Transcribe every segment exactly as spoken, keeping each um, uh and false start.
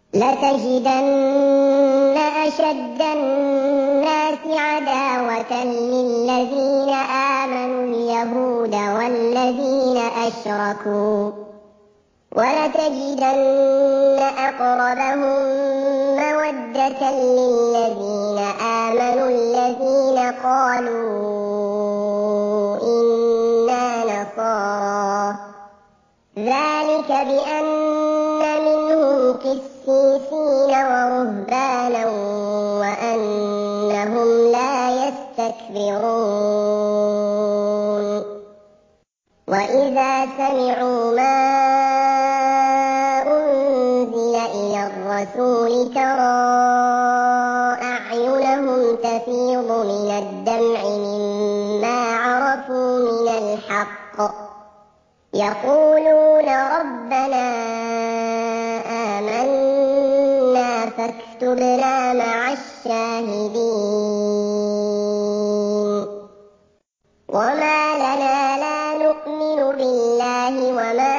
لَتَجِدَنَّ أَشَدَّ النَّاسِ عَدَاوَةً لِّلَّذِينَ آمَنُوا الْيَهُودَ وَالَّذِينَ أَشْرَكُوا وَلَتَجِدَنَّ أَقْرَبَهُم مَّوَدَّةً لِّلَّذِينَ آمَنُوا الَّذِينَ قَالُوا إِنَّا نَصَارَىٰ ۚ ذَٰلِكَ بِأَنَّ مِنْهُمْ قِسِّيسِينَ وَرُهْبَانًا وَأَنَّهُمْ لَا يَسْتَكْبِرُونَ وَإِذَا سَمِعُوا مَا أُنزِلَ إِلَى الرَّسُولِ تَرَىٰ أَعْيُنَهُمْ تَفِيضُ مِنَ الدَّمْعِ مِمَّا عَرَفُوا مِنَ الْحَقِّ يَقُولُونَ رَبَّنَا آمَنَّا فَاكْتُبْنَا مَعَ الشَّاهِدِينَ وَمَا لَنَا لَا نُؤْمِنُ بِاللَّهِ وَمَا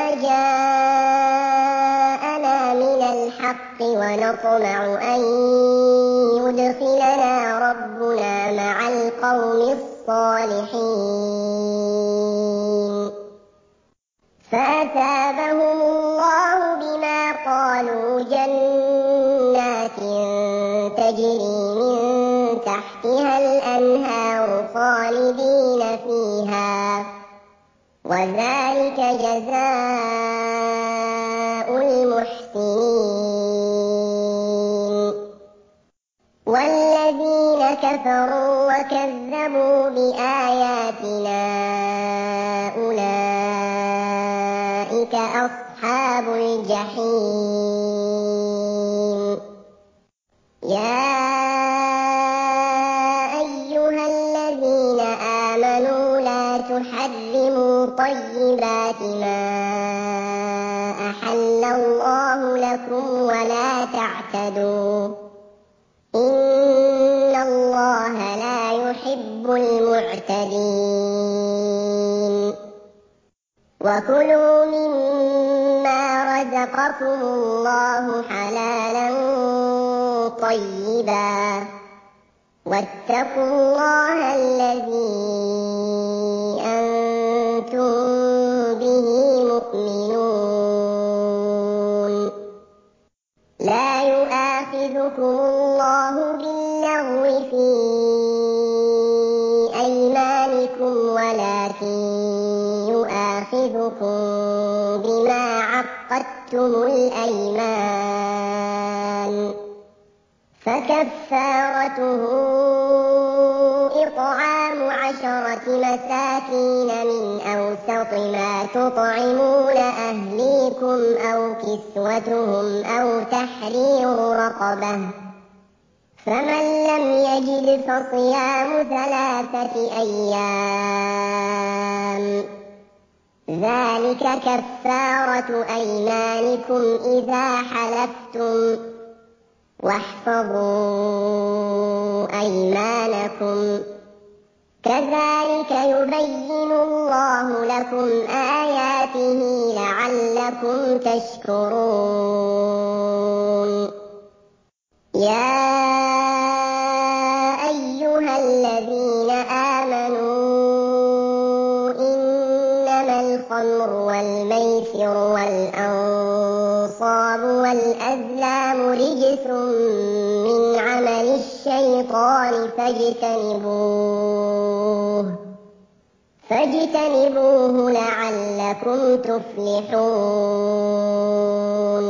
جَاءَنَا مِنَ الْحَقِّ وَنَطْمَعُ أَن يُدْخِلَنَا رَبُّنَا مَعَ الْقَوْمِ الصَّالِحِينَ فَأَثَابَهُمُ اللَّهُ بِمَا قَالُوا جَنَّاتٍ تَجْرِي مِن تَحْتِهَا الْأَنْهَارُ خَالِدِينَ فِيهَا ۚ وَذَٰلِكَ جَزَاءُ الْمُحْسِنِينَ وَالَّذِينَ كَفَرُوا وَكَذَّبُوا بِآيَاتِنَا أُولَٰئِكَ أَصْحَابُ الْجَحِيمِ يَا أَيُّهَا الَّذِينَ آمَنُوا لَا تُحَرِّمُوا طَيِّبَاتِ مَا أَحَلَّ اللَّهُ لَكُمْ وَلَا تَعْتَدُوا ۚ إِنَّ اللَّهَ لَا يُحِبُّ الْمُعْتَدِينَ وَكُلُوا مِمَّا رَزَقَكُمُ اللَّهُ حَلَالًا طَيِّبًا ۚ وَاتَّقُوا اللَّهَ الَّذِي أَنتُم بِهِ مُؤْمِنُونَ لَا يُؤَاخِذُكُمُ اللَّهُ بِاللَّغْوِ فِي أَيْمَانِكُمْ وَلَٰكِن يُؤَاخِذُكُم بِمَا عَقَّدتُّمُ الْأَيْمَانَ ۖ فَكَفَّارَتُهُ إِطْعَامُ عَشَرَةِ مَسَاكِينَ مِنْ أَوْسَطِ مَا تُطْعِمُونَ أَهْلِيكُمْ أَوْ كِسْوَتُهُمْ أَوْ تَحْرِيرُ رَقَبَةٍ ۖ فَمَن لَّمْ يَجِدْ فَصِيَامُ ثَلَاثَةِ أَيَّامٍ ۚ ذَٰلِكَ كَفَّارَةُ أَيْمَانِكُمْ إِذَا حَلَفْتُمْ ۚ وَاحْفَظُوا أَيْمَانَكُمْ ۚ كَذَٰلِكَ يُبَيِّنُ اللَّهُ لَكُمْ آيَاتِهِ لَعَلَّكُمْ تَشْكُرُونَ يَا أَيُّهَا الَّذِينَ آمَنُوا إِنَّمَا الْخَمْرُ وَالْمَيْسِرُ وَالْأَنصَابُ وَالْأَزْلَامُ رِجْسٌ مِّنْ عَمَلِ الشَّيْطَانِ فاجتنبوه فاجتنبوه لَعَلَّكُمْ تُفْلِحُونَ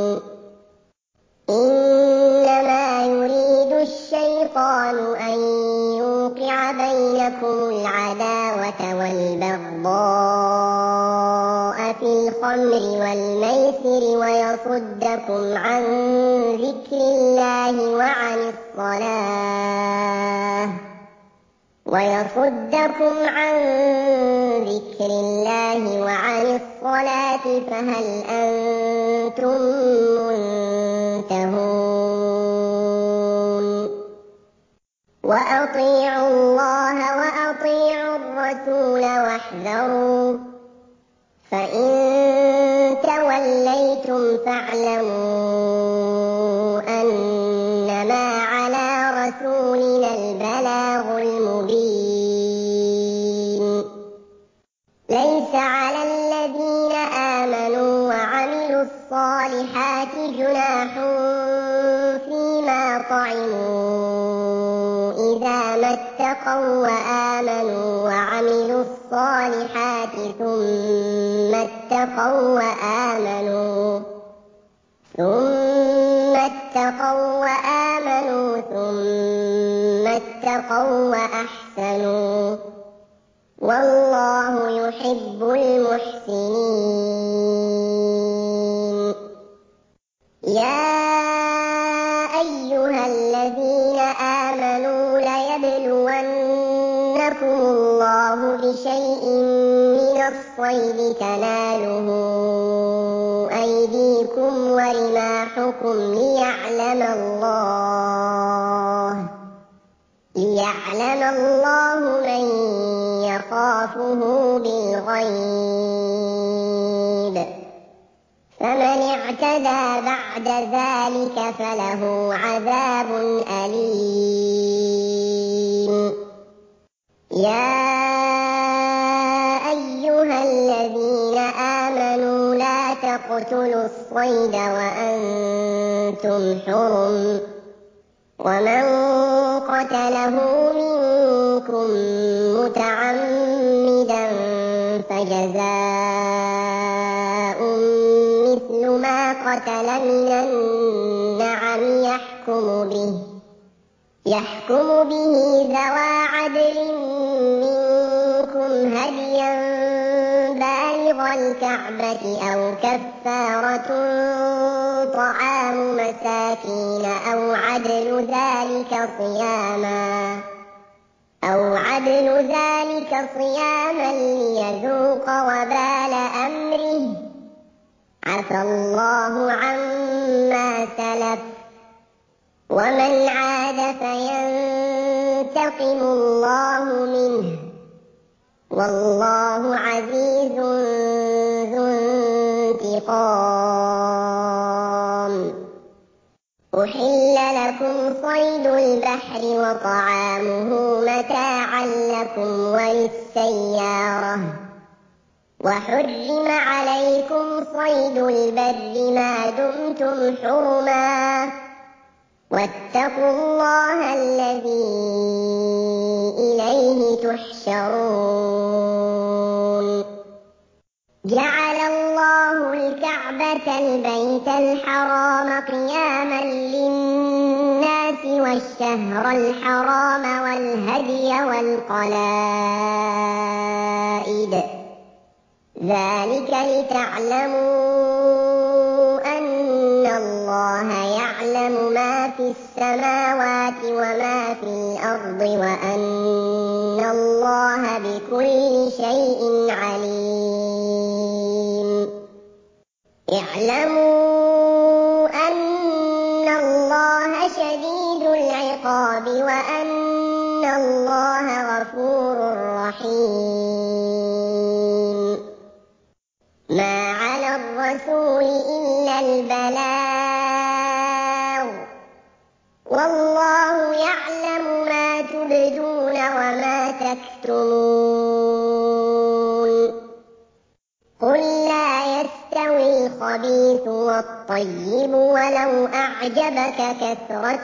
إِنَّمَا يُرِيدُ الشَّيْطَانُ أَن يُوقِعَ بَيْنَكُمُ الْعَدَاوَةَ وَالْبَغْضَاءَ فِي الْخَمْرِ وَالْمَيْسِرِ وَيَصُدَّكُمْ عَن ذِكْرِ اللَّهِ وَعَنِ الصَّلَاةِ وَيَصُدَّكُمْ عَن ذِكْرِ اللَّهِ وَعَنِ الصَّلَاةِ فَهَلْ أَنتُم مُّنتَهُونَ وَأَطِيعُوا اللَّهَ وَأَطِيعُوا الرَّسُولَ وَاحْذَرُوا ۚ فَإِن تَوَلَّيْتُمْ فَاعْلَمُوا جناح فيما طعموا إذا ما اتقوا وآمنوا وعملوا الصالحات ثم اتقوا وآمنوا ثم اتقوا وآمنوا ثم اتقوا وأحسنوا والله يحب المحسنين. يا أيها الذين آمنوا ليبلونكم الله بشيء من الصيد تناله أيديكم ورماحكم ليعلم الله ليعلم الله من يخافه بالغيب فمن اعتدى بعد ذلك فله عذاب أليم. يا أيها الذين آمنوا لا تقتلوا الصيد وأنتم حرم ومن قتله منكم متعمدا فجزاء مثل ما قتل من النعم يحكم به يحكم به ذوى عدل منكم هديا بالغ الكعبة أو كفارة طعام مساكين أو عدل ذلك صياما أو عدل ذلك صياما ليذوق وبال أمره عفى الله عما سلف ومن عاد فينتقم الله منه والله عزيز ذو انتقام. أحل لكم صيد البحر وطعامه متاعا لكم وللسيارة وحرم عليكم صيد البر ما دمتم حرما واتقوا الله الذي إليه تحشرون. جعل الله الكعبة البيت الحرام قياما للناس والشهر الحرام والهدي والقلائد ذلك لتعلموا أن الله يعلم ما في السماوات وما في الأرض وأن الله بكل شيء عليم. اعلموا أن الله شديد العقاب وأن الله غفور رحيم. ما على الرسول إلا البلاغ والله يعلم ما تبدون وما تكتمون. قل لا يستوي الخبيث والطيب ولو أعجبك كثرة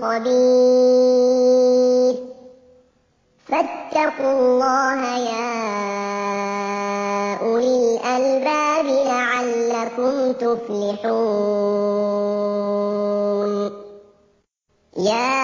الخبيث فاتقوا الله يا أولي الألباب لعلكم تفلحون. يا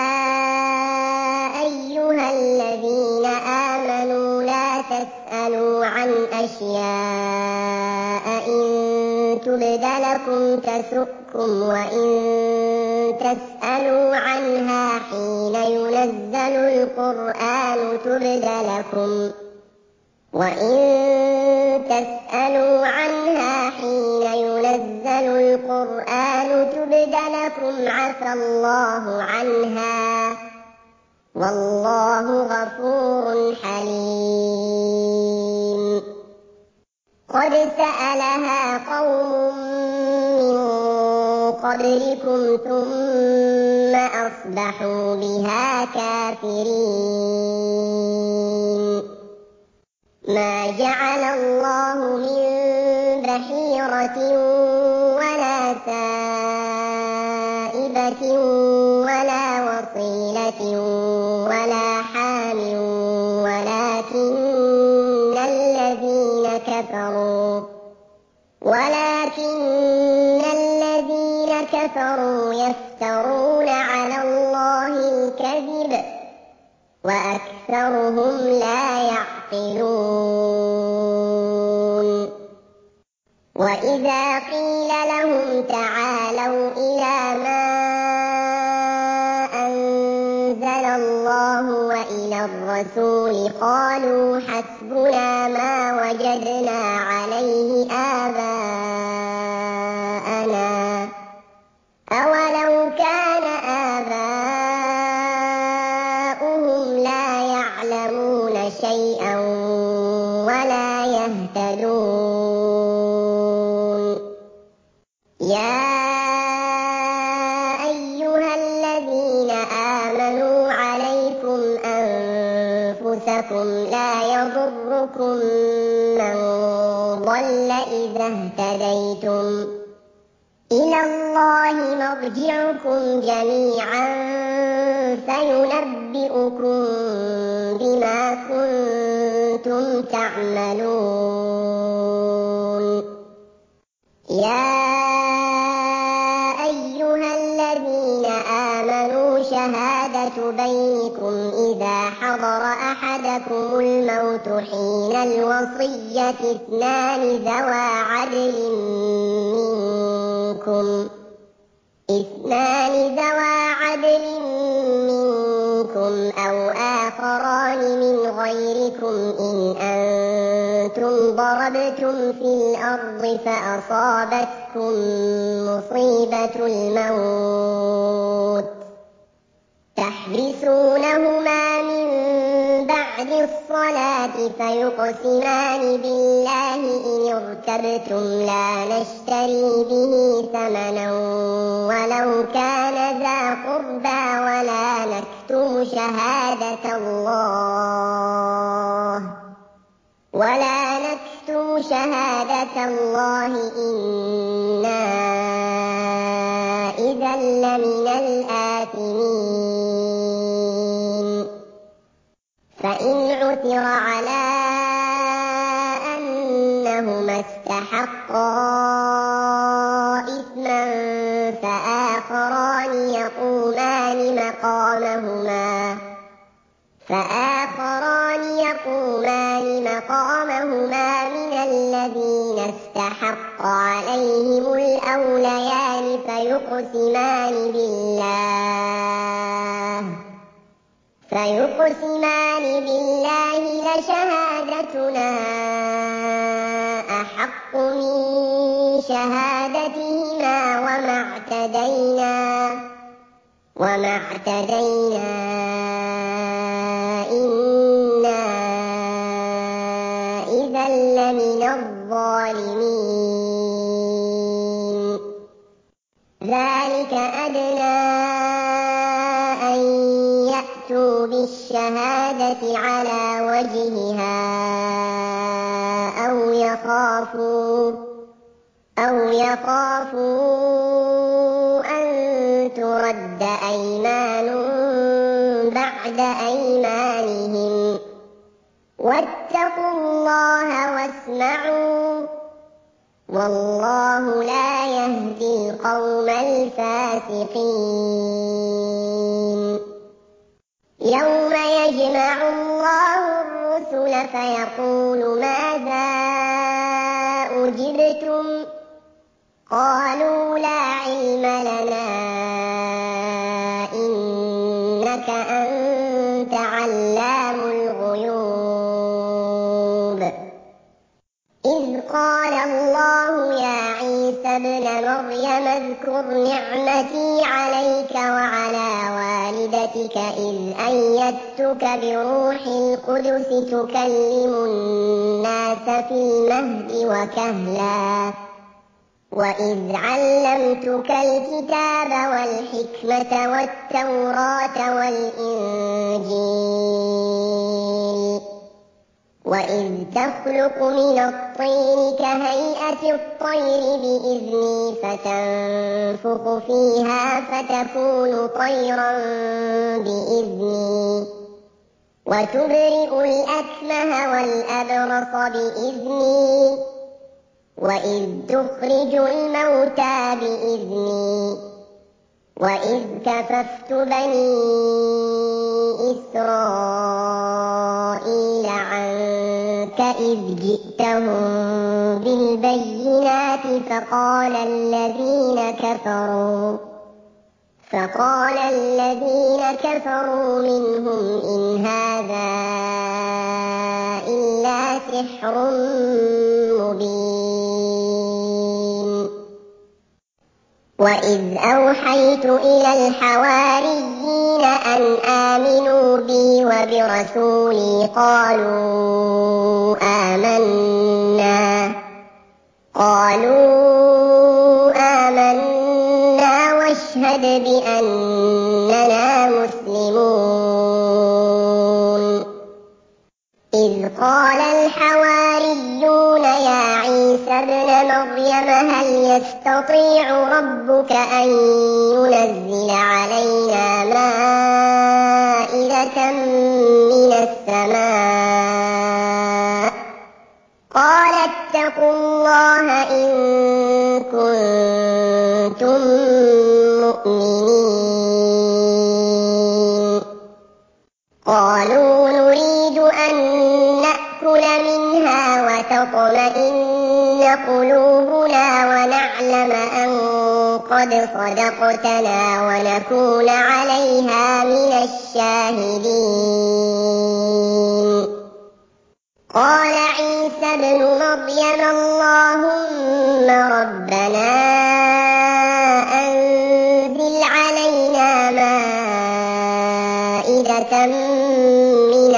أيها الذين آمنوا لا تسألوا عن أشياء إن تبد لكم تسؤكم وإن تسألوا عنها حين ينزل القرآن تبد لكم وإن تسألوا عنها حين ينزل القرآن تبد لكم عفى الله عنها والله غفور حليم. قد سألها قوم من قبلكم ثم أصبحوا بها كافرين. ما جعل الله من بحيرة ولا سائبة صاحبة ولا وصيلة ولا حام ولكن الذين كفروا ولكن الذين كفروا يفترون على الله الكذب وأكثرهم لا يعقلون. وإذا قيل لهم تعالوا إلى ما أنزل الله وإلى الرسول قالوا حسبنا ما وجدنا عليه آباءنا أولو كان آباؤهم لا يعلمون شيئا ولا يهتدون. يا أيها الذين آمنوا عليكم أنفسكم لا يضركم من ضل إذا اهتديتم إلى الله مرجعكم جميعا فينبئكم بما كنتم تعملون. يا أيها الذين آمنوا شهادة بينكم إذا حضر أحدكم الموت حين الوصية اثنان ذوى عدل منكم اثنان ذوى عدل منكم أو آخران من غيركم إن أنتم ضربتم في الأرض فأصابتكم مصيبة الموت تحبسونهما من بعد الصلاة فيقسمان بالله إن ارتبتم لا نشتري به ثمنا ولو كان ذا قربى ولا نكتم شهادة الله ولا نكتم شهادة الله إنا إذا لمن الآثمين. فإن عثر على أنهما استحقا إثما فآخران يقومان مقامهما فآخران يقومان مقامهما من الذين استحق عليهم الأوليان فيقسمان بالله فيقسمان بالله لشهادتنا أحق من شهادتهما وما اعتدينا وما اعتدينا إنا إذا لمن الظالمين. ذلك أدنى أن يأتوا بالشهادة على وجهها أو يخافوا أو يخافوا أن ترد أيمان بعد أيمانهم واتقوا الله واسمعوا والله لا يهدي القوم الفاسقين. يوم يجمع الله الرسل فيقول ماذا أجبتم قالوا لا علم لنا إنك أنت علام الغيوب. إذ قال الله يا عيسى ابن مريم اذكر نعمتي عليك وعلى والدتك إذ أيدتك بروح القدس تكلم الناس في المهد وكهلا وإذ علمتك الكتاب والحكمة والتوراة والإنجيل وإذ تخلق من الطين كهيئة الطير بإذني فتنفخ فيها فتكون طيرا بإذني وتبرئ الأكمه والأبرص بإذني وإذ تخرج الموتى بإذني وإذ كففت بني إسرائيل عنك إذ جئتهم بالبينات فقال الذين كفروا فقال الذين كفروا منهم إن هذا إلا سحر مبين وإذ أوحيت إلى الحواريين أن آمنوا بي وبرسولي قالوا آمنا قالوا آمنا واشهد بأننا مسلمون إذ قال الحواريون يا عيسى ابن مريم هل يستطيع ربك أن ينزل علينا مائدة من السماء قال اتقوا الله إن كنتم مؤمنين قالوا نريد أن نأكل منها وتطمئن قلوبنا ونعلم أن قد صدقتنا ونكون عليها من الشاهدين قال عيسى ابن مريم اللهم ربنا أنزل علينا مائدة من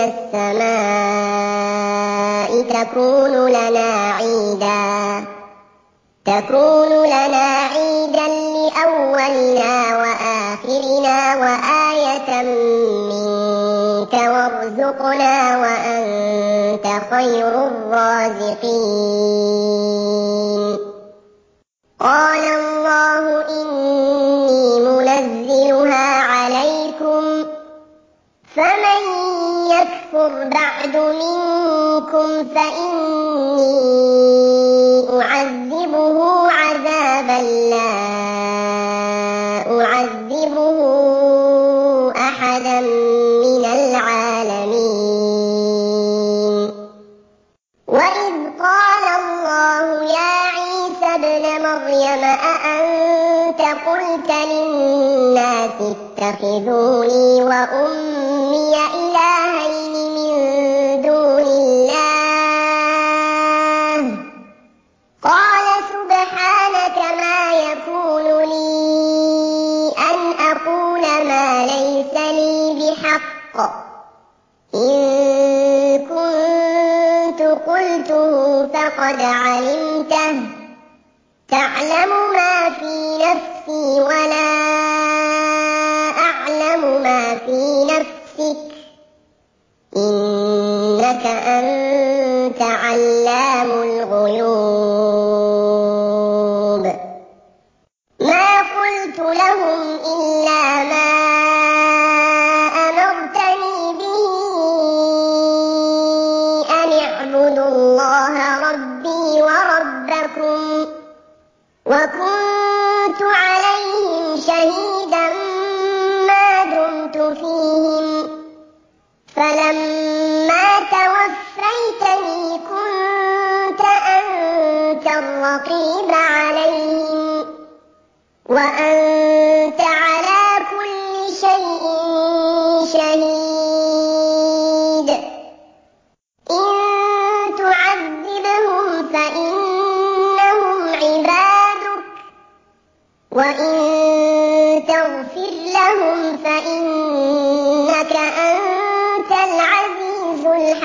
السماء تكون لنا عيدا تكون لنا عيدا لأولنا وآخرنا وآية منك وارزقنا وأنت خير الرازقين قال الله إني منزلها عليكم فمن يكفر بعد منكم فإني أعذبه عذابا لا أعذبه أحدا من العالمين وإذ قال الله يا عيسى ابن مريم أأنت قلت للناس اتخذوني وأمي إلهين من دون الله قال سبحانك ما يكون لي أن أقول ما ليس لي بحق إن كنت قلته فقد علمته تعلم ما في نفسي ولا أعلم ما في نفسك إنك أنت علام الغيوب ما قلت لهم إلا ما أمرتني به أن اعبدوا الله ربي وربكم وكنت عليهم شهيدا ما دمت فيهم فلما توفيتني كنت أنت الرقيب عليهم وأنت على كل شيء شهيد إن تعذبهم فإنهم عبادك وإن تغفر لهم فإنك أنت العزيز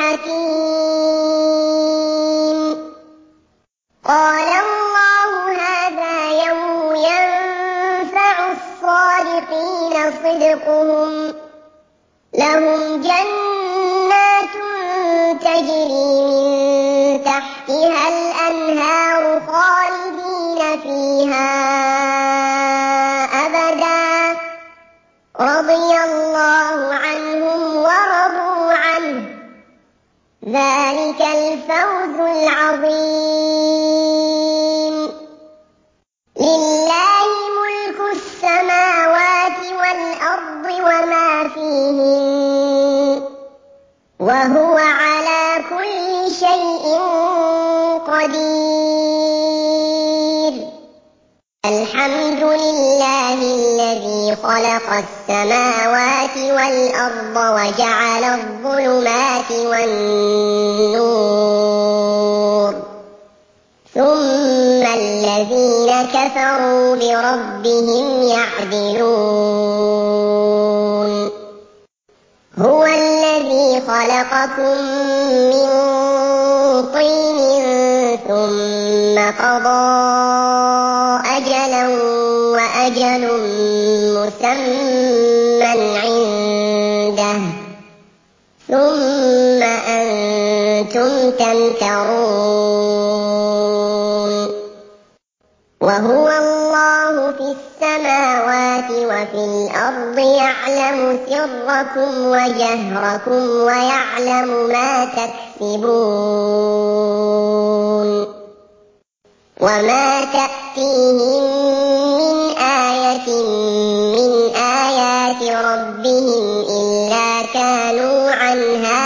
الحكيم قال الله هذا يوم ينفع الصادقين صدقهم لهم جنات تجري من تحتها الأنهار خالدين فيها أبدا رضي الله عنهم ورضوا عنه ذلك الفوز العظيم لله ملك السماوات والأرض وما فيهن وهو على كل شيء قدير الحمد لله الذي خلق السماوات والأرض وجعل الظلمات والنور ثم الذين كفروا بربهم يعدلون هو الذي خلقكم من طين ثم قضى أجلا وأجل مسمى عنده ثم أنتم تمترون وهو الله في السماوات وفي الأرض يعلم سركم وجهركم ويعلم ما تكسبون وما تأتيهم من آية من آيات ربهم إلا كانوا عنها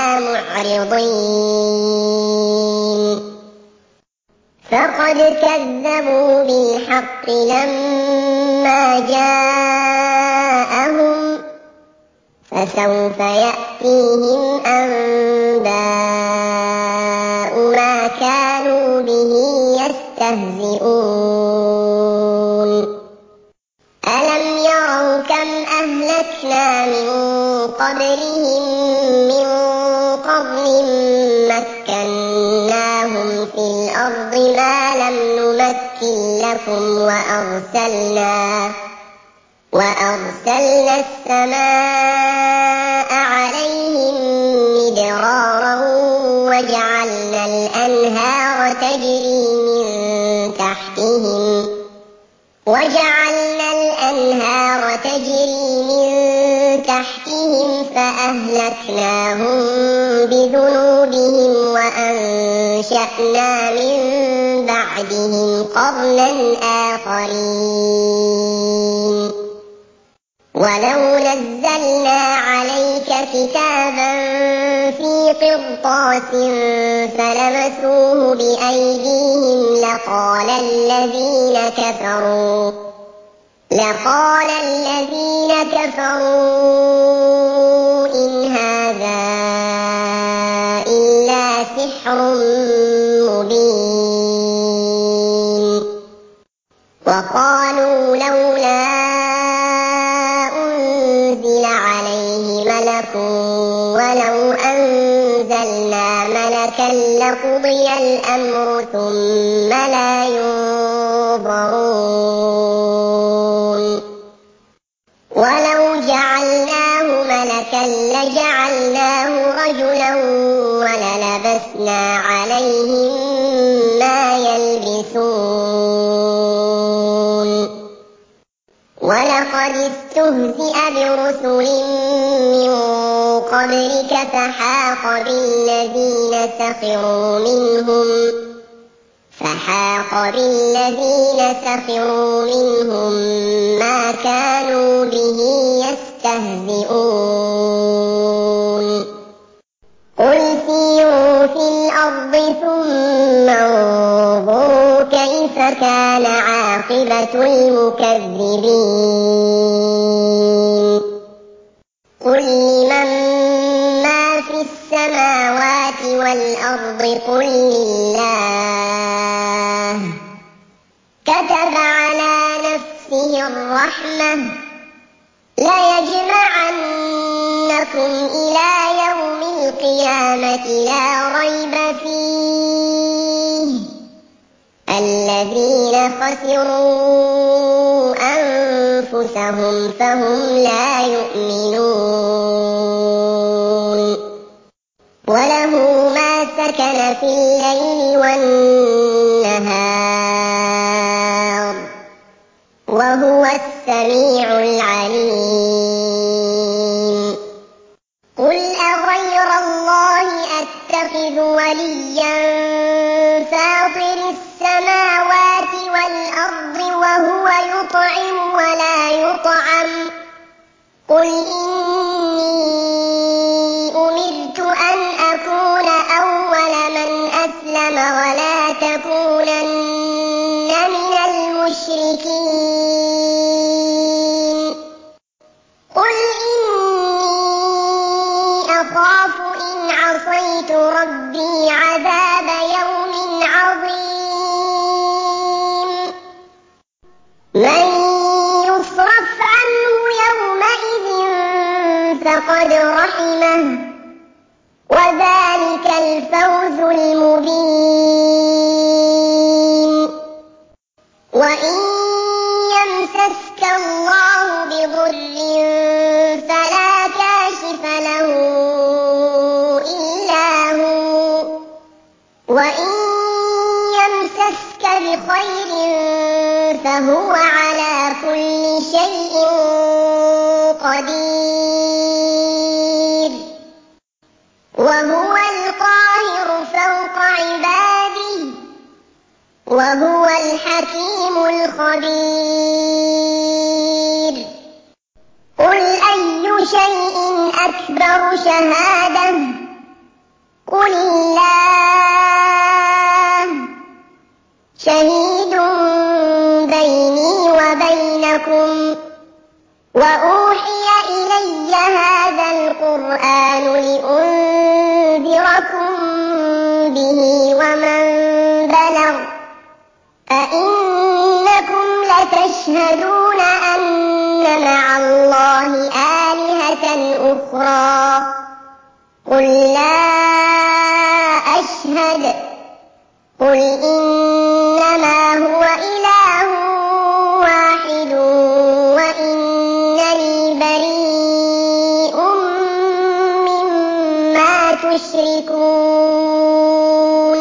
معرضين فقد كذبوا بالحق لما جاءهم فسوف يأتيهم أنباء ما كانوا به يستهزئون ألم يروا كم أهلكنا من قبلهم من قرن مكناهم في الأرض ما لم نمكن لكم وأرسلنا وأرسلنا السماء عليهم مدرارا وجعلنا الأنهار تجري من تحتهم وجعلنا الأنهار تجري من تحتهم فأهلكناهم بذنوبهم وأنشأنا من بعدهم قرنا آخرين ولو نزلنا عليك كتابا في قرطاس فلمسوه بأيديهم لقال الذين كفروا لقال الذين كفروا إن هذا إلا سحر مبين وقالوا لولا أنزل عليه ملك ولو أنزلنا ملكا لقضي الأمر ثم لا ينظرون ولو جعلناه ملكا لجعلناه رجلا وللبسنا عليهم ما يلبسون ولقد استهزئ برسل من قبلك فحاق بالذين سخروا منهم فحاق بالذين سخروا منهم ما كانوا به يستهزئون قل سيروا في الأرض ثم انظروا كيف كان عاقبة المكذبين قل لمن ما في السماوات والأرض قل لله كتب على نفسه الرحمة ليجمعنكم إلى يوم القيامة لا ريب فيه الذين خسروا أنفسهم فهم لا يؤمنون وله ما في الليل والنهار وهو السميع العليم قل أغير الله أتخذ وليا فاطر السماوات والأرض وهو يطعم ولا يطعم قل إني أمرت أن أكون أول من أسلم ولا تكونن من المشركين قل إني أخاف إن عصيت ربي عذاب يوم عظيم من يصرف عنه يومئذ فقد رحمه وذلك الفوز المبين وإن يمسسك الله بضر فلا كاشف له إلا هو وإن يمسسك بخير فهو على كل شيء قدير وهو القاهر فوق عباده وهو الحكيم الخبير قل أي شيء أكبر شهادة قل الله شهيد بيني وبينكم وأوحي إلي هذا القرآن لأنذركم به ومن بلغ أئنكم لتشهدون أن مع الله آلهة أخرى قل لا أشهد قل إنما هو إله واحد وإنني بريء مما تشركون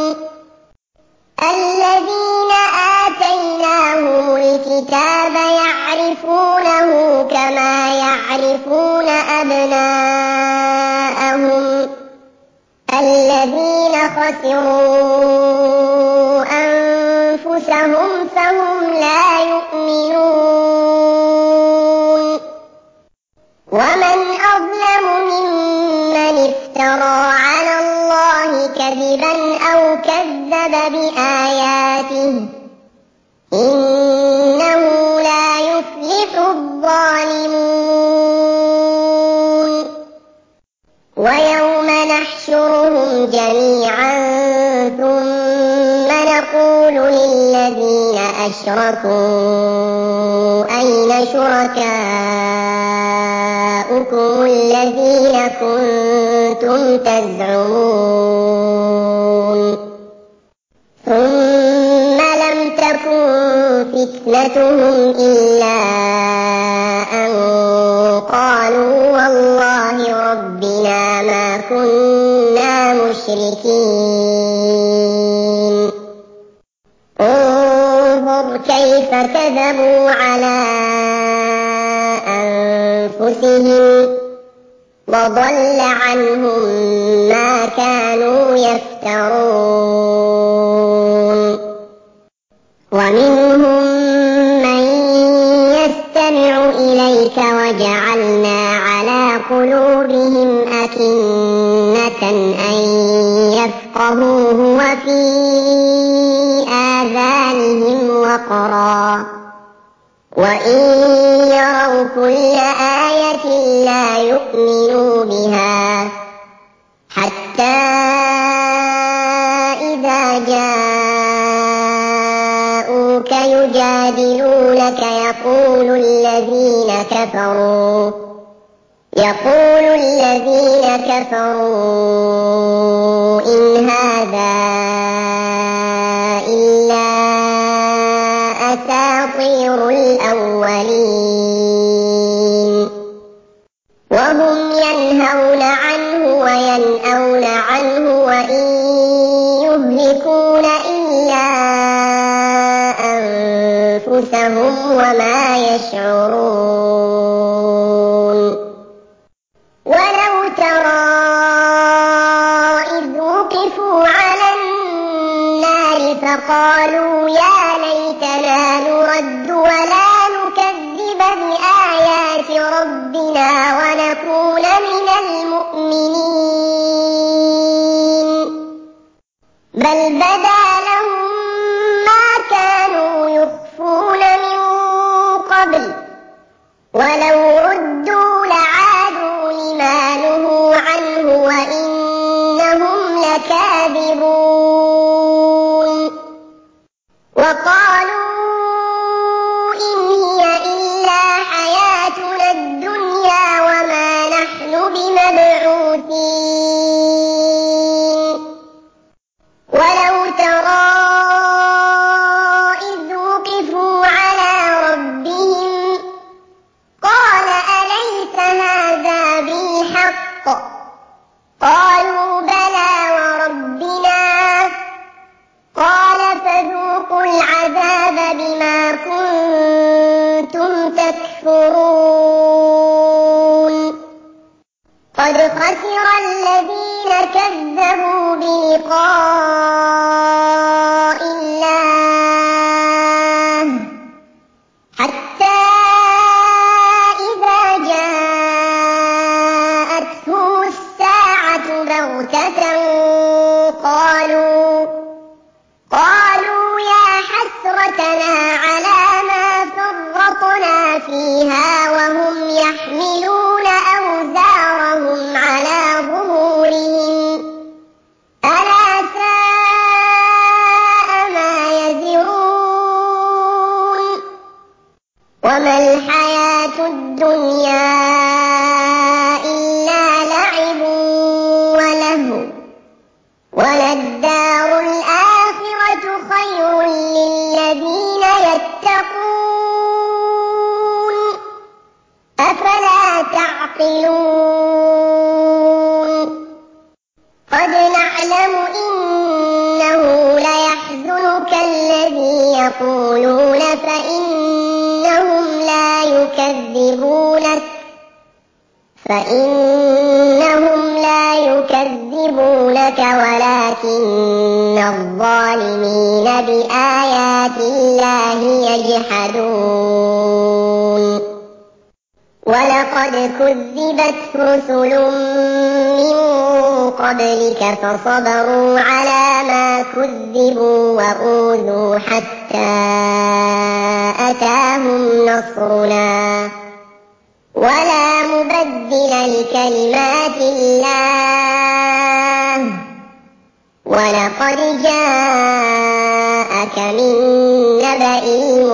الذين آتيناهم الكتاب يعرفونه كما يعرفون أبناءهم الذين خسروا أنفسهم فهم لا يؤمنون ومن أظلم ممن افترى على الله كذبا أو كذب بآياته إنه لا يفلح الظالمون ويوم نحشرهم جميعا ثم نقول للذين أشركوا أين شركاؤكم الذين كنتم تزعمون ثم لم تكن فتنتهم إلا أن قالوا والله ربنا ما كنا مشركين انظر كيف كذبوا على أنفسهم وضل عنهم ما كانوا يفترون ومنهم من يستمع إليك وجعلنا على قلوبهم أكنة أن يفقهوه وفي آذانهم وقرا وإن يروا كل آية لا يؤمنوا بها حتى إذا جاءوك يجادلونك يقول الذين كفروا يقول الذين كفروا إن هذا إلا أساطير الأولين وهم ينهون عنه وينأون عنه وإن أنفسهم وما يشعرون ولو ترى إذ وقفوا على النار فقالوا يا ليتنا نرد ولا نكذب بآيات ربنا ونكون من المؤمنين بل بدا لهم ما كانوا يخفون من قبل ولو ردوا لعادوا لما نهوا عنه وإنهم لكاذبون وقالوا إن هي إلا حياتنا الدنيا وما نحن بمبعوثين ولو ترى إذ وقفوا على ربهم قال أليس هذا بالحق قالوا بلى وربنا قال فذوقوا العذاب بما كنتم تكفرون قد خسر الذين كذبوا بلقاء الله حتى إذا جاءتهم الساعة بغتة قالوا قالوا يا حسرتنا على ما فرطنا فيها وهم يحملون أوزارهم على ظهورهم ألا ساء ما يزرون وما الحياة الدنيا إلا لعب ولهو وللدار الآخرة خير للذين يتقون أفلا تعقلون قد نعلم إنه ليحزنك الذي يقولون فإنهم لا يكذبونك فإنهم لا يكذبونك ولكن الظالمين بآيات الله يجحدون ولقد كذبت رسل من قبلك فصبروا على ما كذبوا وأوذوا حتى أتاهم نصرنا ولا مبدل لكلمات الله ولقد جاءك من نبأ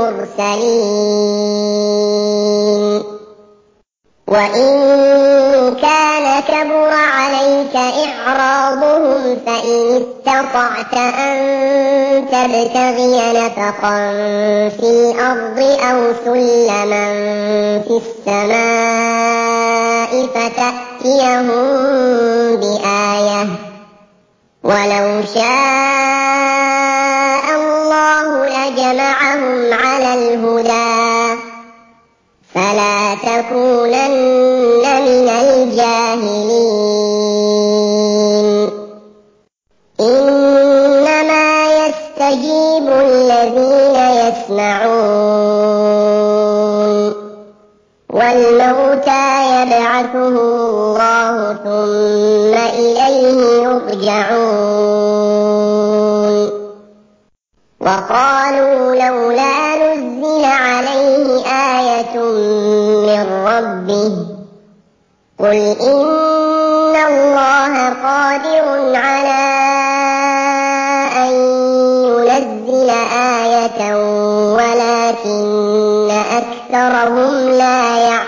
المرسلين وإن كان كبر عليك إعراضهم فإن استطعت أن تبتغي نفقا في الأرض أو سلما في السماء فتأتيهم بآية ولو شاء الله لجمعهم على الهدى فلا تكونن من الجاهلين إنما يستجيب الذين يسمعون والموتى يبعثهم الله ثم إليه يرجعون وقالوا لولا نزل عليه آية من ربه قل إن الله قادر على أن ينزل آية ولكن أكثرهم لا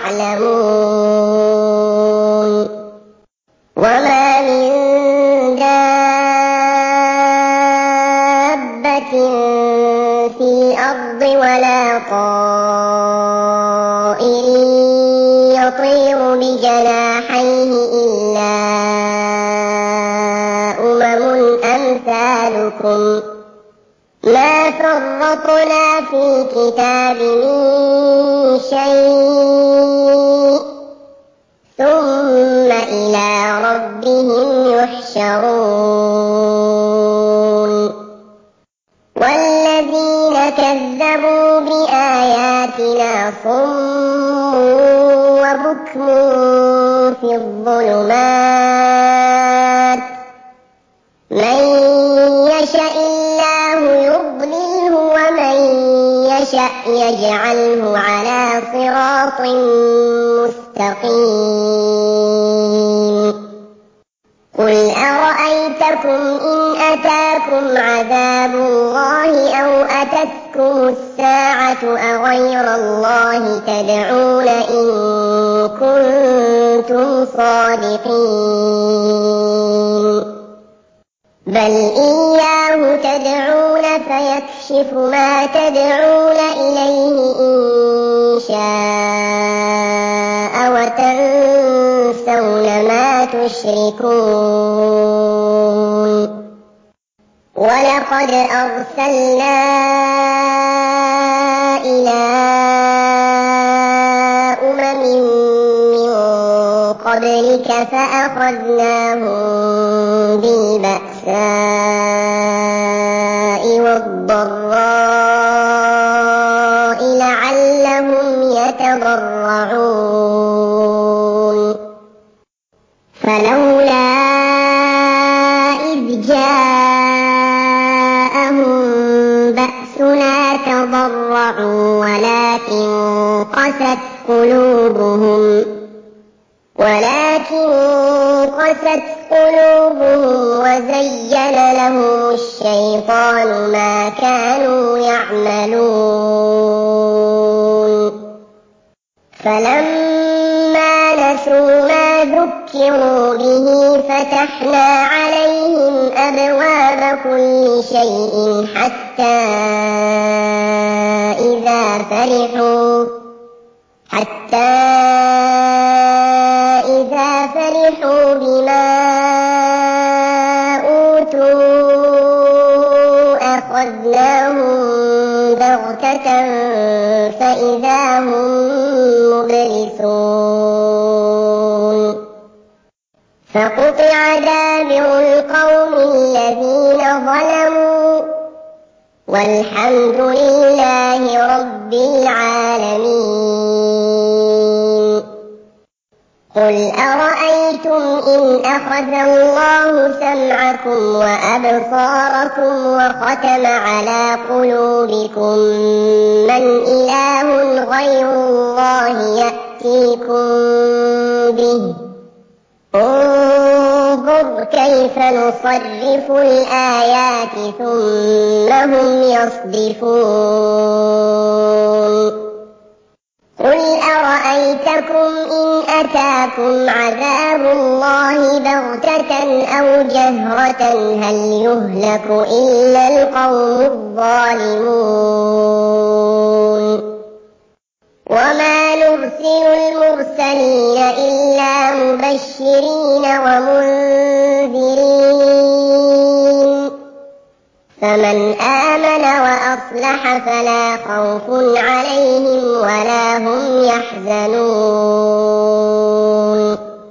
يعلمون وما من دابة في الأرض ولا طائر يطير بجناحيه إلا أمم أمثالكم ما فرطنا في الكتاب من شيء ثم إلى ربهم يحشرون والذين كذبوا بآياتنا صم وبكم في الظلمات من يشاء الله يضلله ومن يشاء يجعله على صراط مستقيم قل أرأيتكم إن أتاكم عذاب الله أو أتتكم الساعة أغير الله تدعون إن كنتم صادقين بل إياه تدعون فيكشف ما تدعون إليه إن شاء وتنسون ما تشركون ولقد أرسلنا إلى أمم من قبلك فأخذناهم بالبأساء والضراء لعلهم يتضرعون فلولا إذ جاءهم بأسنا تضرعوا ولكن قست قلوبهم ولكن قست قلوبهم وزين لهم الشيطان ما كانوا يعملون فلما نسوا ما ذكروا به فتحنا عليهم أبواب كل شيء حتى إذا فرحوا حتى إذا فرحوا بما أوتوا أخذناهم بغتة فإذا هم مبلسون فقطع دابر القوم الذين ظلموا والحمد لله رب العالمين قل أرأيتم إن أخذ الله سمعكم وأبصاركم وختم على قلوبكم من إله غير الله يأتيكم به انظر كيف نصرف الآيات ثم هم يصدفون قل أرأيتكم إن أتاكم عذاب الله بغتة أو جهرة هل يهلك إلا القوم الظالمون وما نرسل المرسلين إلا مبشرين ومنذرين فمن آمن وأصلح فلا خوف عليهم ولا هم يحزنون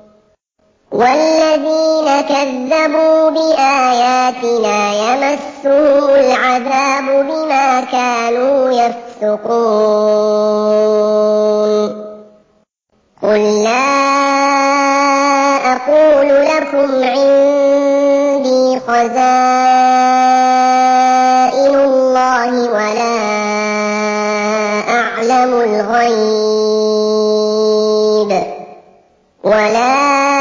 والذين كذبوا بآياتنا يمسهم العذاب بما كانوا يفسقون قل لا أقول لكم عندي خزائن الله ولا أعلم الغيب ولا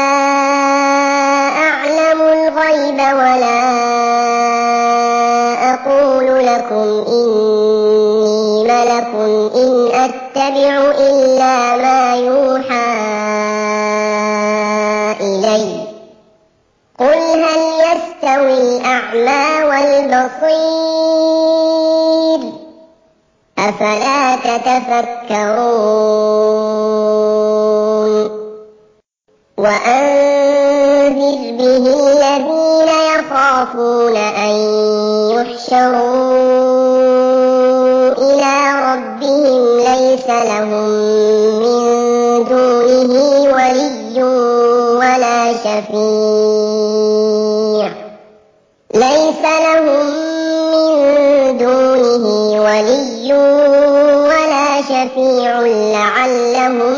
أعلم الغيب ولا أقول لكم إني ملك إن أتبع إلا ما يوحى إلي قل هل يستوي الأعمى والبصير أفلا تتفكرون وأنذر به الذين يخافون أن يحشرون دونه ولي ولا شفيع ليس لهم من دونه ولي ولا شفيع لعلهم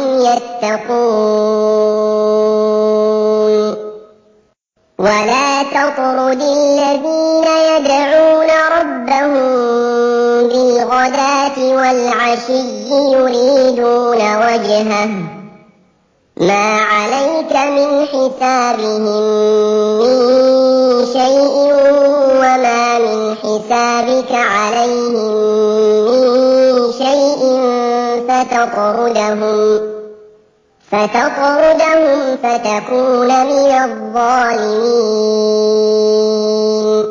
يتقون ولا تطرد الذين يدعون ربهم بالغداة والعشي يريدون وجهه ما عليك من حسابهم من شيء وما من حسابك عليهم من شيء فتطردهم فتطردهم فتكون من الظالمين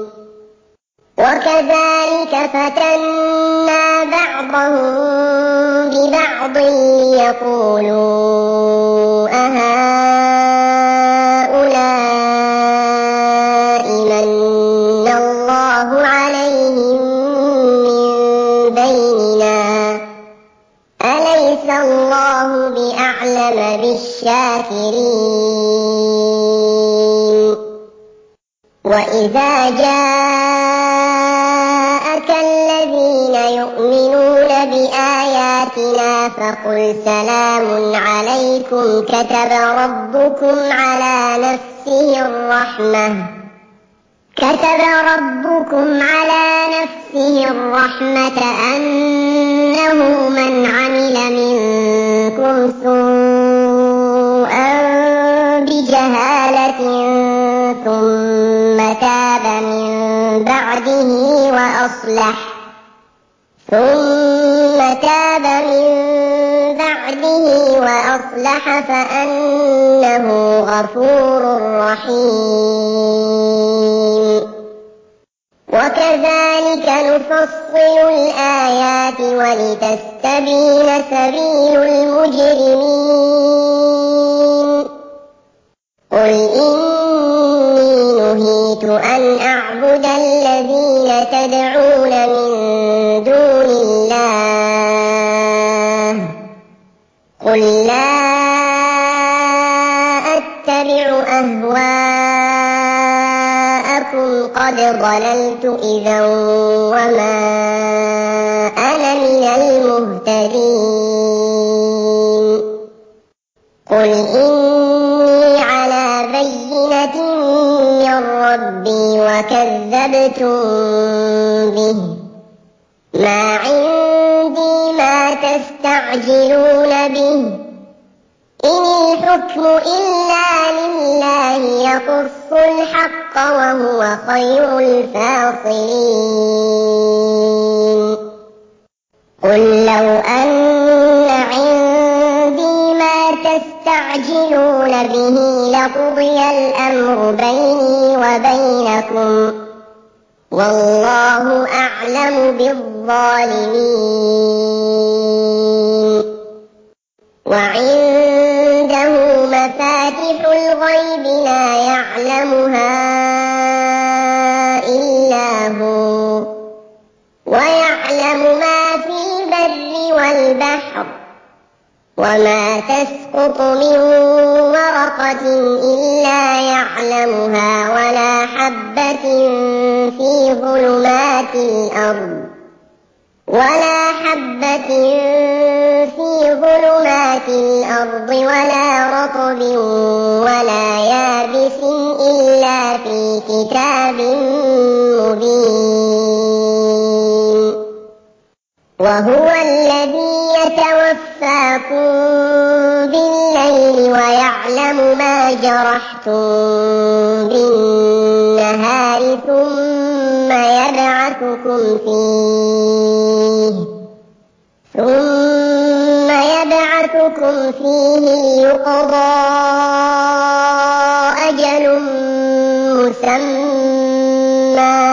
وكذلك فتنا بعضهم ببعض ليقولوا أهؤلاء من الله عليهم من بيننا أليس الله بأعلم بالشاكرين وإذا جاءك الذين يؤمنون بآياتنا فقل سلام عليكم كتب ربكم على نفسه الرحمة كتب ربكم على نفسه الرحمة أنه من عمل منكم سوءا بجهالة ثم تاب من بعده وأصلح ثم تاب من بعده وأصلح فأنه غفور رحيم وكذلك نفصل الآيات ولتستبين سبيل المجرمين قل إني نهيت أن أعبد الذين تدعون من دون الله قل لا أتبع أهواءكم قد ضللت إذا وما أنا من المهتدين قل إني على بينة من ربي وكذبتم به ما عندي ما تستعجلون به إن الحكم إلا لله يقص الحق وهو خير الفاصلين قل لو أن عندي ما تستعجلون به لقضي الأمر بيني وبينكم والله أعلم بالظالمين وعنده مفاتح الغيب لا يعلمها إلا هو ويعلم ما في البر والبحر وما تسقط من ورقة إلا يعلمها ولا حبة في ظلمات الأرض ولا حبة في ظلمات الأرض ولا رطب ولا يابس إلا في كتاب مبين وهو الذي يتوفاكم بالليل ويعلم ما جرحتم بالنهار ثم يبعثكم فيه ثم يبعثكم فيه ليقضى أجل مسمى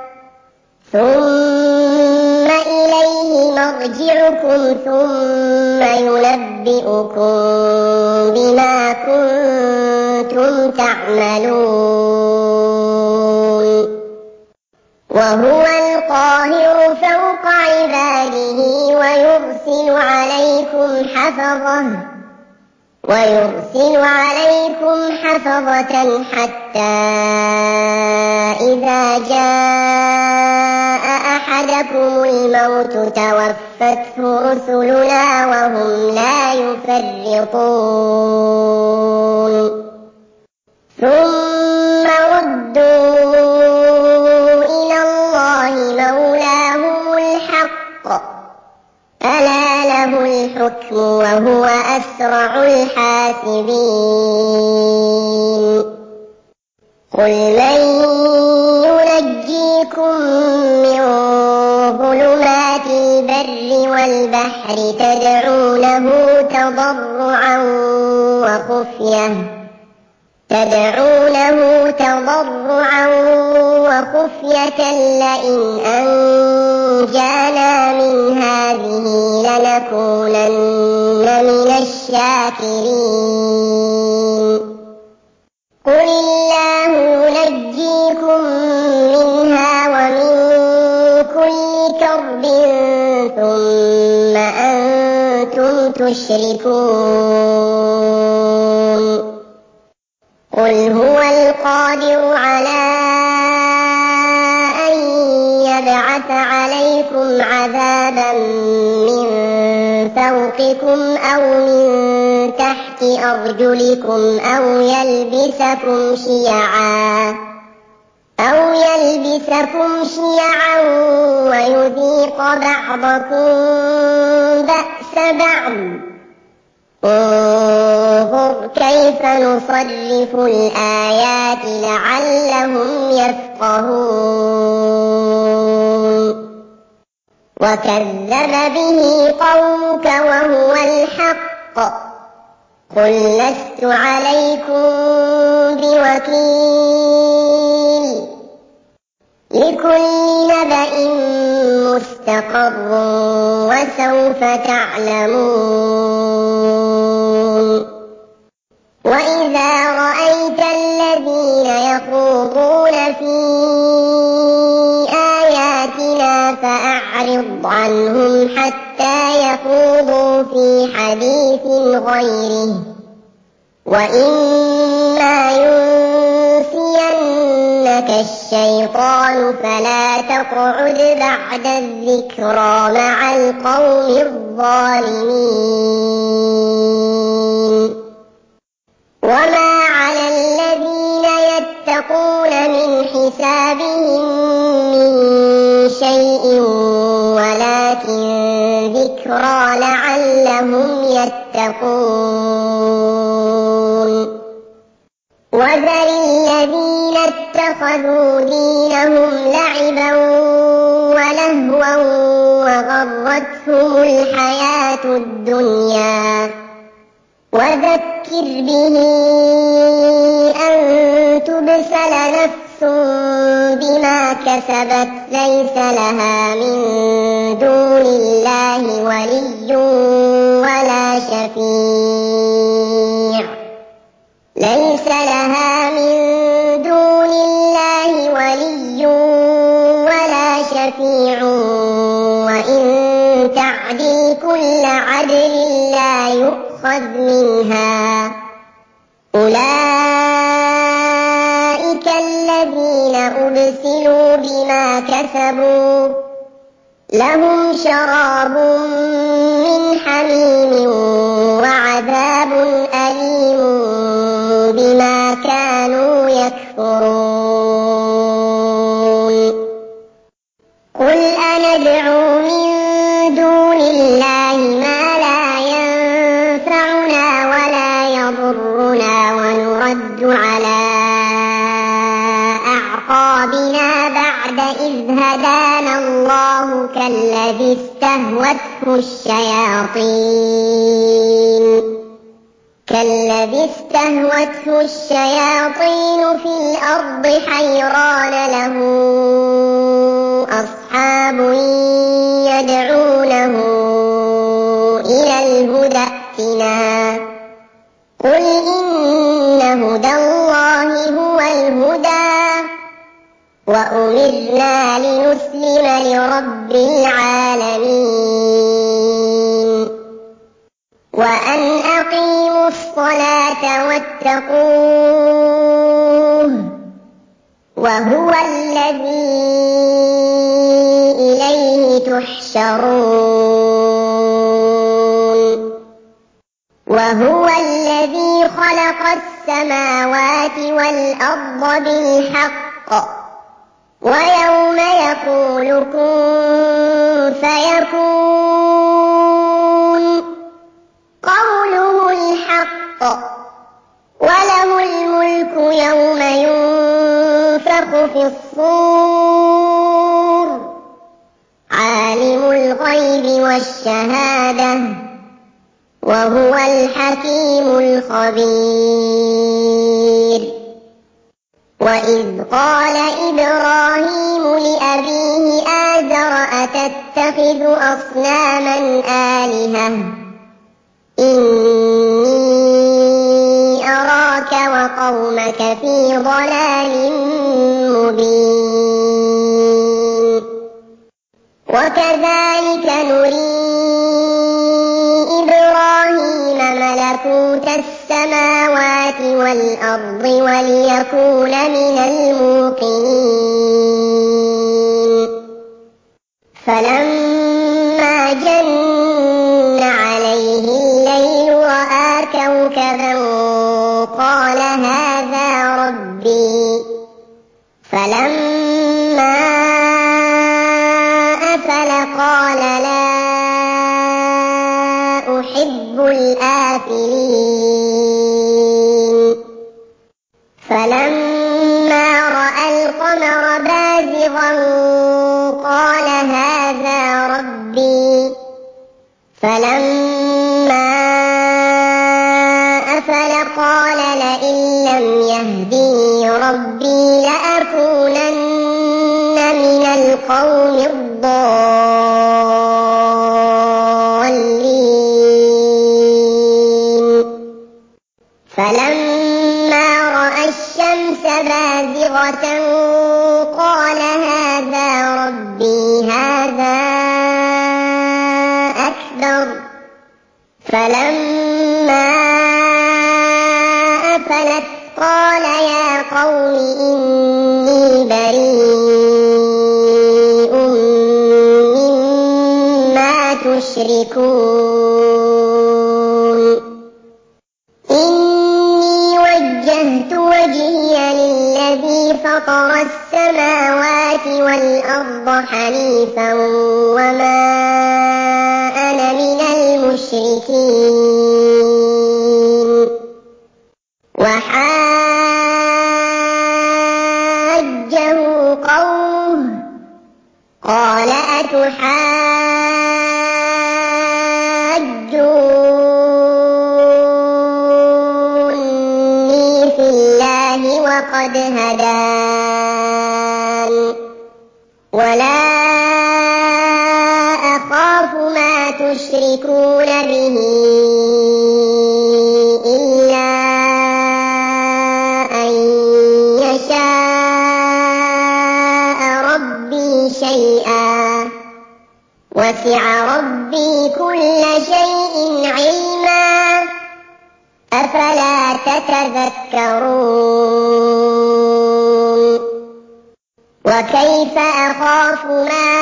ثم إليه مرجعكم ثم ينبئكم بما كنتم تعملون وهو القاهر فوق عباده ويرسل عليكم حفظه ويرسل عليكم حفظة حتى إذا جاء أحدكم الموت توفته رسلنا وهم لا يفرطون ثم ردوا إلى الله مولاهم الحق ألا له الحكم وهو أسرع الحاسبين قل من ينجيكم من ظلمات البر والبحر تدعونه تضرعا وخفية تدعونه تضرعا وخفية لئن أنجانا من هذه لنكونن من الشاكرين قل الله ينجيكم منها ومن كل كرب ثم أنتم تشركون قل هو القادر على أن يبعث عليكم عذابا من فوقكم أو من تحت أرجلكم أو يلبسكم شيعا أو يلبسكم شيعا ويذيق بعضكم بأس بعض انظر كيف نصرف الآيات لعلهم يفقهون وكذب به قومك وهو الحق قل لست عليكم بوكيل لكل نبأ مستقر وسوف تعلمون وإذا رأيت الذين يخوضون في آياتنا فأعرض عنهم حتى يخوضوا في حديث غيره وإما ينسينك الشيطان فلا تقعد بعد الذكرى مع القوم الظالمين وما على الذين يتقون من حسابهم من شيء ولكن ذكرى لعلهم يتقون وذر الذين اتخذوا دينهم لعبا ولهوا وغرتهم الحياة الدنيا وذكر به أن تبسل نفس بما كسبت ليس لها من دون الله ولي ولا شفيع ليس لها من دون الله ولي ولا شفيع وإن تعدل كل عدل لا يؤخذ منها أولئك الذين أبسلوا بما كسبوا لهم شراب من حميم وعذاب أليم بما كانوا يكفرون قل أندعو من دون الله ما لا ينفعنا ولا يضرنا ونرد على أعقابنا بعد إذ هدانا الله كالذي استهوته الشياطين كالذي استهوته الشياطين في الأرض حيران له أصحاب يدعونه إلى الهدى ائتنا قل إن هدى الله هو الهدى وأمرنا لنسلم لرب العالمين وأن أقيموا الصلاة واتقوه وهو الذي إليه تحشرون وهو الذي خلق السماوات والأرض بالحق ويوم يقول كن فيكون قوله الحق وله الملك يوم ينفخ في الصور عالم الغيب والشهادة وهو الحكيم الخبير وإذ قال إبراهيم لأبيه آزر أتتخذ أصناما آلهة إني أراك وقومك في ضلال مبين وكذلك نري إبراهيم ملكوت السماوات والأرض وليكون من الموقنين فلما جن عليه الليل رأى كوكبا قال هذا ربي فلما أفل قال لا أحب الآفلين فلما رأى القمر بازغا قال هذا ربي فلما أفل قال لئن لم يهدني ربي لأكونن من القوم الضالين فلما رأى الشمس بازغة قال هذا ربي هذا أكبر فلما أفلت قال يا قوم إني بريء مما تشركون إني وجهت وجهي للذي فطر السماوات والأرض حنيفا وما أنا من المشركين وحاجه قومه قال أتحاجوني في الله وقد هدان ولا أخاف ما تشركون به إلا أن يشاء ربي شيئا وسع ربي كل شيء علما أفلا تتذكرون وكيف أخاف ما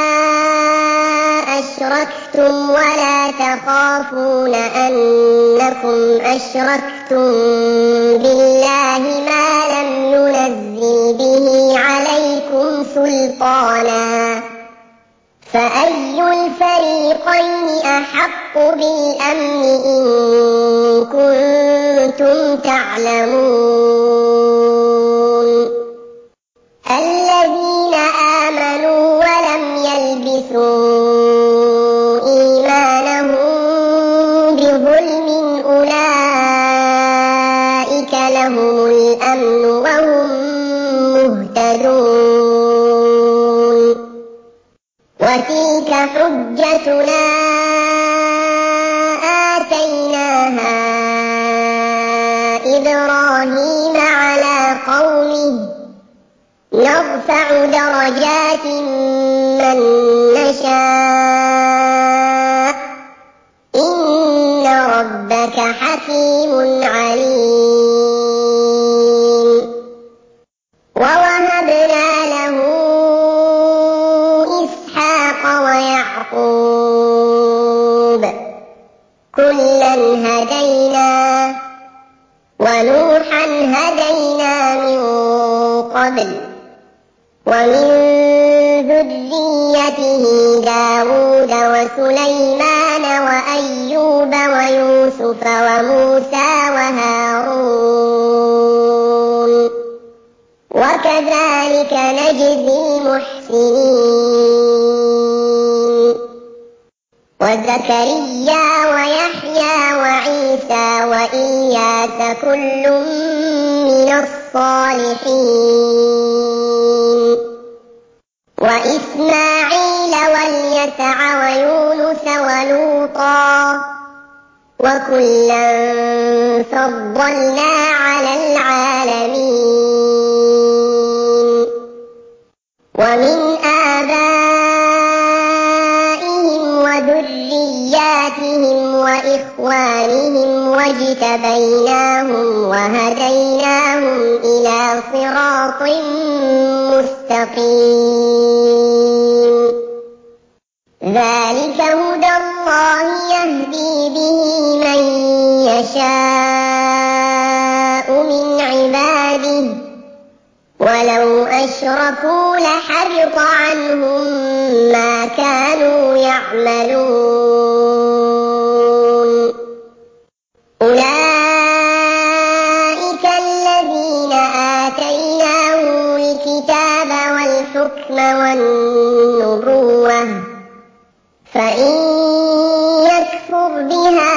أشركتم ولا تخافون أنكم أشركتم بالله ما لم ينزل به عليكم سلطانا فأي الفريقين أحق بالأمن إن كنتم تعلمون الذين آمنوا ولم يلبسوا إيمانهم بظلم أولئك لهم الأمن وهم مهتدون وتلك حجتنا آتيناها إبراهيم على قومه نرفع درجات من نشاء إن ربك حكيم حكيم عليم. ووهبنا له إسحاق ويعقوب كلا هدينا ونوحا هدينا من قبل ومن ذريته داود وسليمان وأيوب ويوسف وموسى وهارون وكذلك نجزي المحسنين. وزكريا ويحيى وعيسى وإياس كل من الصالحين وإسماعيل واليسع ويونس ولوطا وكلا فضلنا على العالمين. ومن آبائهم وذرياتهم وإخوانهم واجتبيناهم وهديناهم إلى صراط مستقيم. ذلك هدى الله يهدي به من يشاء من عباده ولو أشركوا لحبط عنهم ما كانوا يعملون. أولئك الذين آتيناهم الكتاب والحكم والنبوة فإن يكفر بها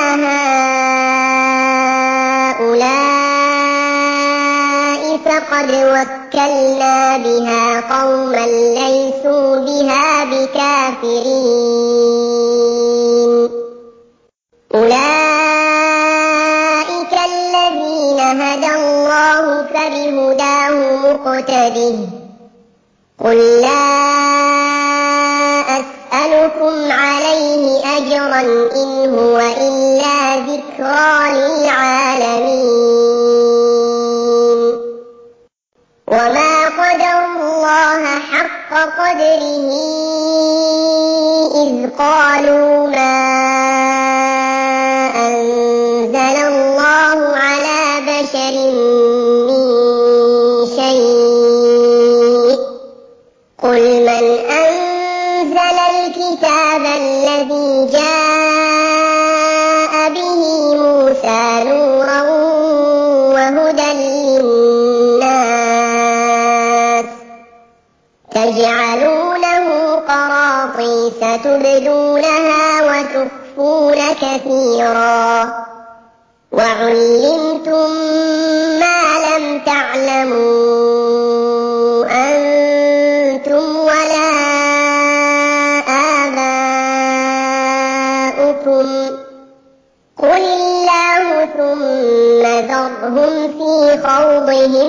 هؤلاء فقد وكلنا بها قوما ليسوا بها بكافرين. أولئك الذين هدى الله فبهداه مقتده. قل لا أسألكم عليه أجرا إن هو إلا ذكرى للعالمين. وما قدروا الله حق قدره إذ قالوا ما أنزل الله على بشر من شيء. قل من أنزل الكتاب الذي جاء به موسى نورا وهدى للناس تجعلونه قراطيس تبدونها وتخفون كثيرا وعلمتم ما لم تعلموا أنتم ولا آباؤكم قل الله ثم ذرهم في خوضهم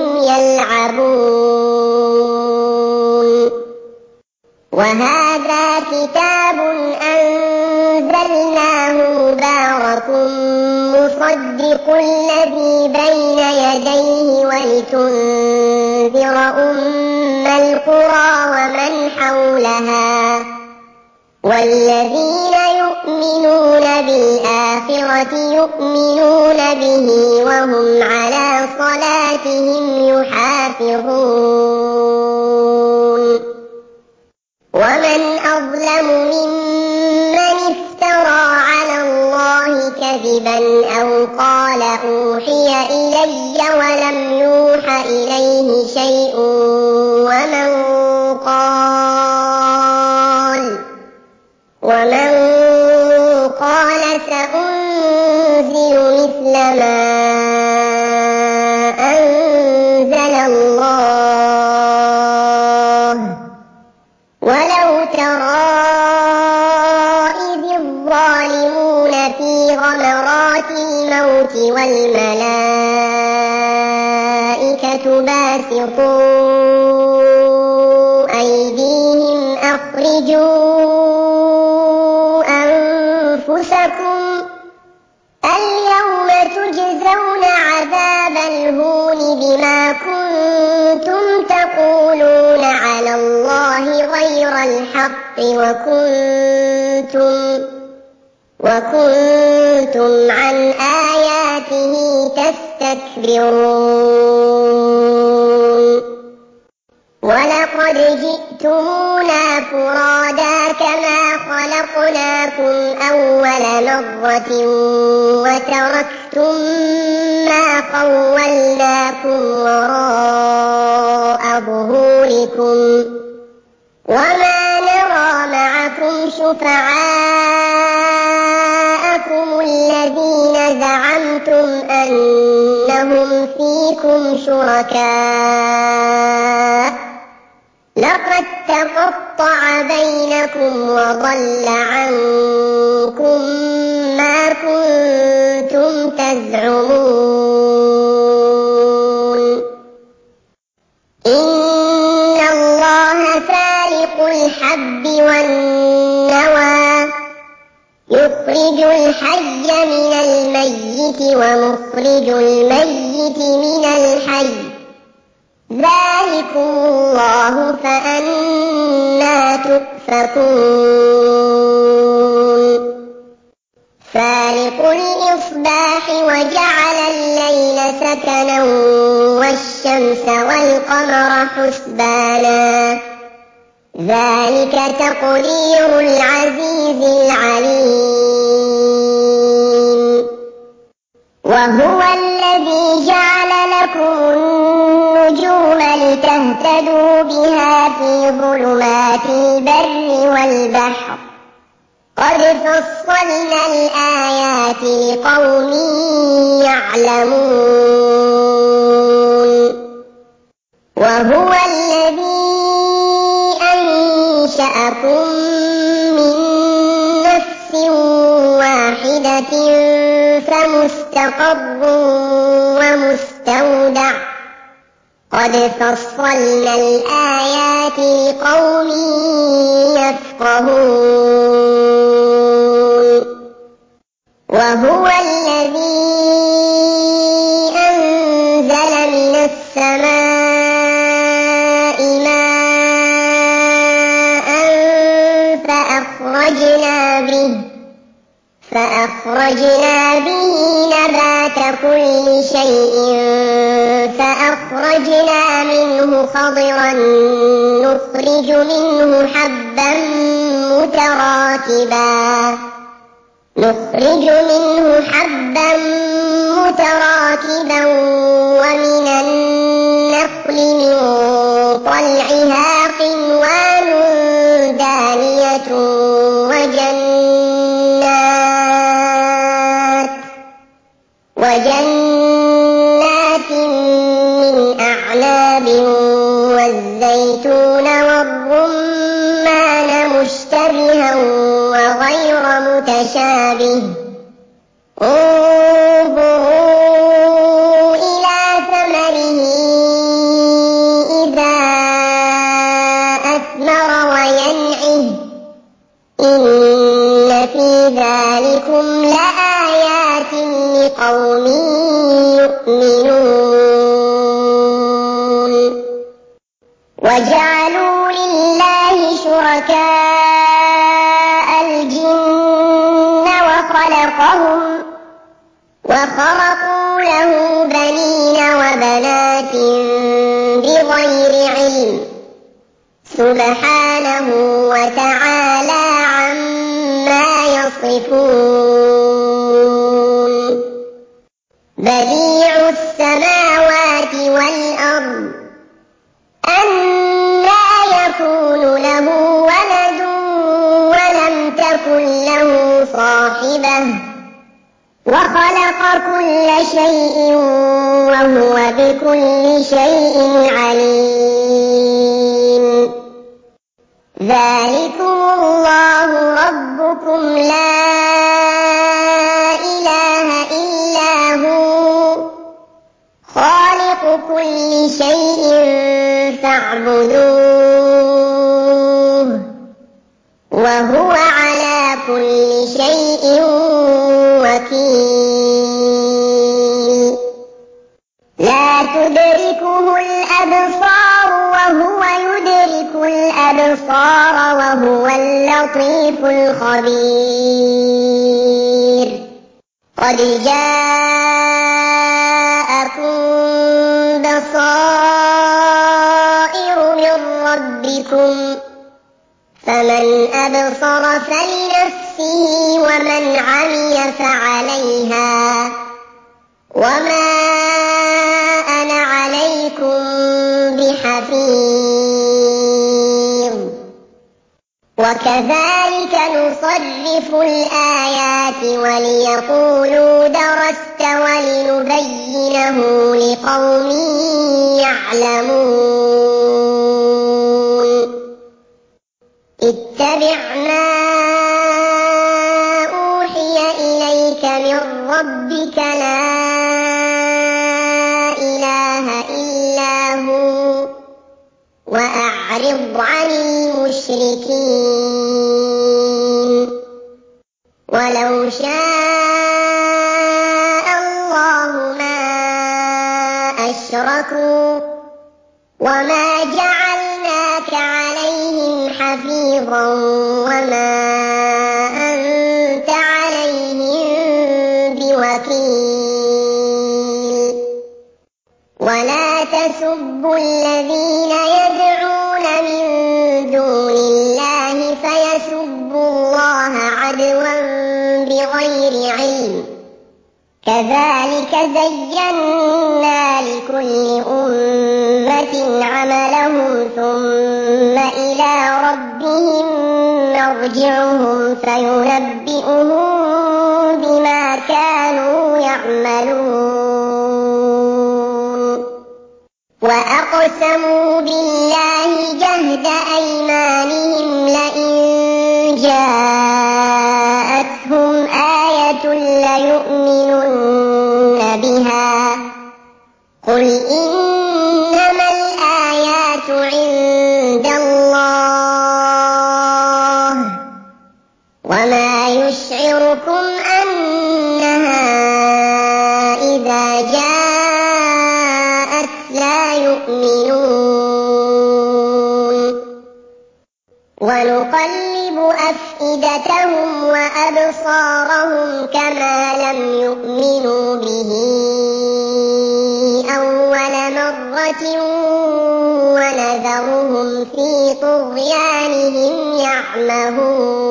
يلعبون. وهذا كتاب أنزلناه مبارك مصدق الذي بين يديه ولتنذر أم القرى ومن حولها والذين يؤمنون بالآخرة يؤمنون به وهم على صلاتهم يحافظون. ومن أظلم ممن افترى على الله كذبا أو قال أوحي إلي ولم يوح إليه شيء ومن قال ومن قال سأنزل مثل ما أنزل الله. ولو ترى إذ الظالمون في غمرات الموت والملائكة باسطوا أيديهم أخرجوا أنفسكم اليوم تجزون وكنتم وكنتم عن آياته تستكبرون ولقد جئتمونا فرادا كما خلقناكم أول مرة وتركتم ما خولناكم وراء ظهوركم وما نرى معكم شفعاءكم الذين زعمتم أنهم فيكم شركاء لقد تقطع بينكم وضل عنكم ما كنتم تزعمون إن الله فالق الحب والنوى يخرج الحي من الميت ومخرج الميت من الحي ذلكم الله فأنى تؤفكون فالق الإصباح وجعل الليل سكنا والشمس والقمر حسبانا ذلك تقدير العزيز العليم وهو الذي جعل لكم النجوم لتهتدوا بها في ظلمات البر والبحر قد فصلنا الآيات لقوم يعلمون وهو الذي أنشأكم من نفس واحدة فمستقر ومستودع قد فصلنا الآيات لقوم يفقهون وهو الذي أنزل من السماء ماء فأخرجنا به فأخرجنا به نبات كل شيء فأخرجنا منه خضرا نخرج منه حبا متراكبا نخرج منه حبا متراكبا ومن النخل من طلعها قنوان دانية وجنات وجنات من أعناب والزيتون والرمان مشتبها وغير متشابه انظروا إلى ثمره إذا أثمر وينعه إن في ذلكم لآيات لقوم يؤمنون وجعلوا لله شركاء الجن وخلقهم وخرقوا له بنين وبنات بغير علم سبحانه وتعالى عما يصفون بديع السماوات والأرض أنى يكون له ولد ولم تكن له صاحبة وخلق كل شيء وهو بكل شيء عليم ذلكم الله ربكم لا إله إلا هو خالق كل شيء فاعبدوه وهو على كل شيء وكيل لا تدركه الأبصار وهو يدرك يدرك الأبصار وهو اللطيف الخبير قد جاءكم بصائر من ربكم فمن أبصر فلنفسه ومن عمي فعليها وما أنا عليكم بحفيظ وكذلك نصرف الآيات وليقولوا درست ولنبينه لقوم يعلمون اتبع ما أوحي إليك من ربك لا إله إلا هو وأعرض عن المشركين ولو شاء الله ما أشركوا وما جعلناك عليهم حفيظا وما أنت عليهم بوكيل ولا تسبوا الذين يدعون من دون الله فيسبوا الله عدوا بغير علم كذلك زينا لكل أمة عملهم ثم إلى ربهم مرجعهم فينبئهم بما كانوا يعملون وأقسموا بالله جهد أيمانهم لئن جاءتهم آية ليؤمنن بها قل إنما الآيات عند الله وما يشعركم أنها إذا جاءت لا يؤمنون ونقلب أفئدتهم وأبصارهم كما لم يؤمنوا به أول مرة ونذرهم في طغيانهم يعمهون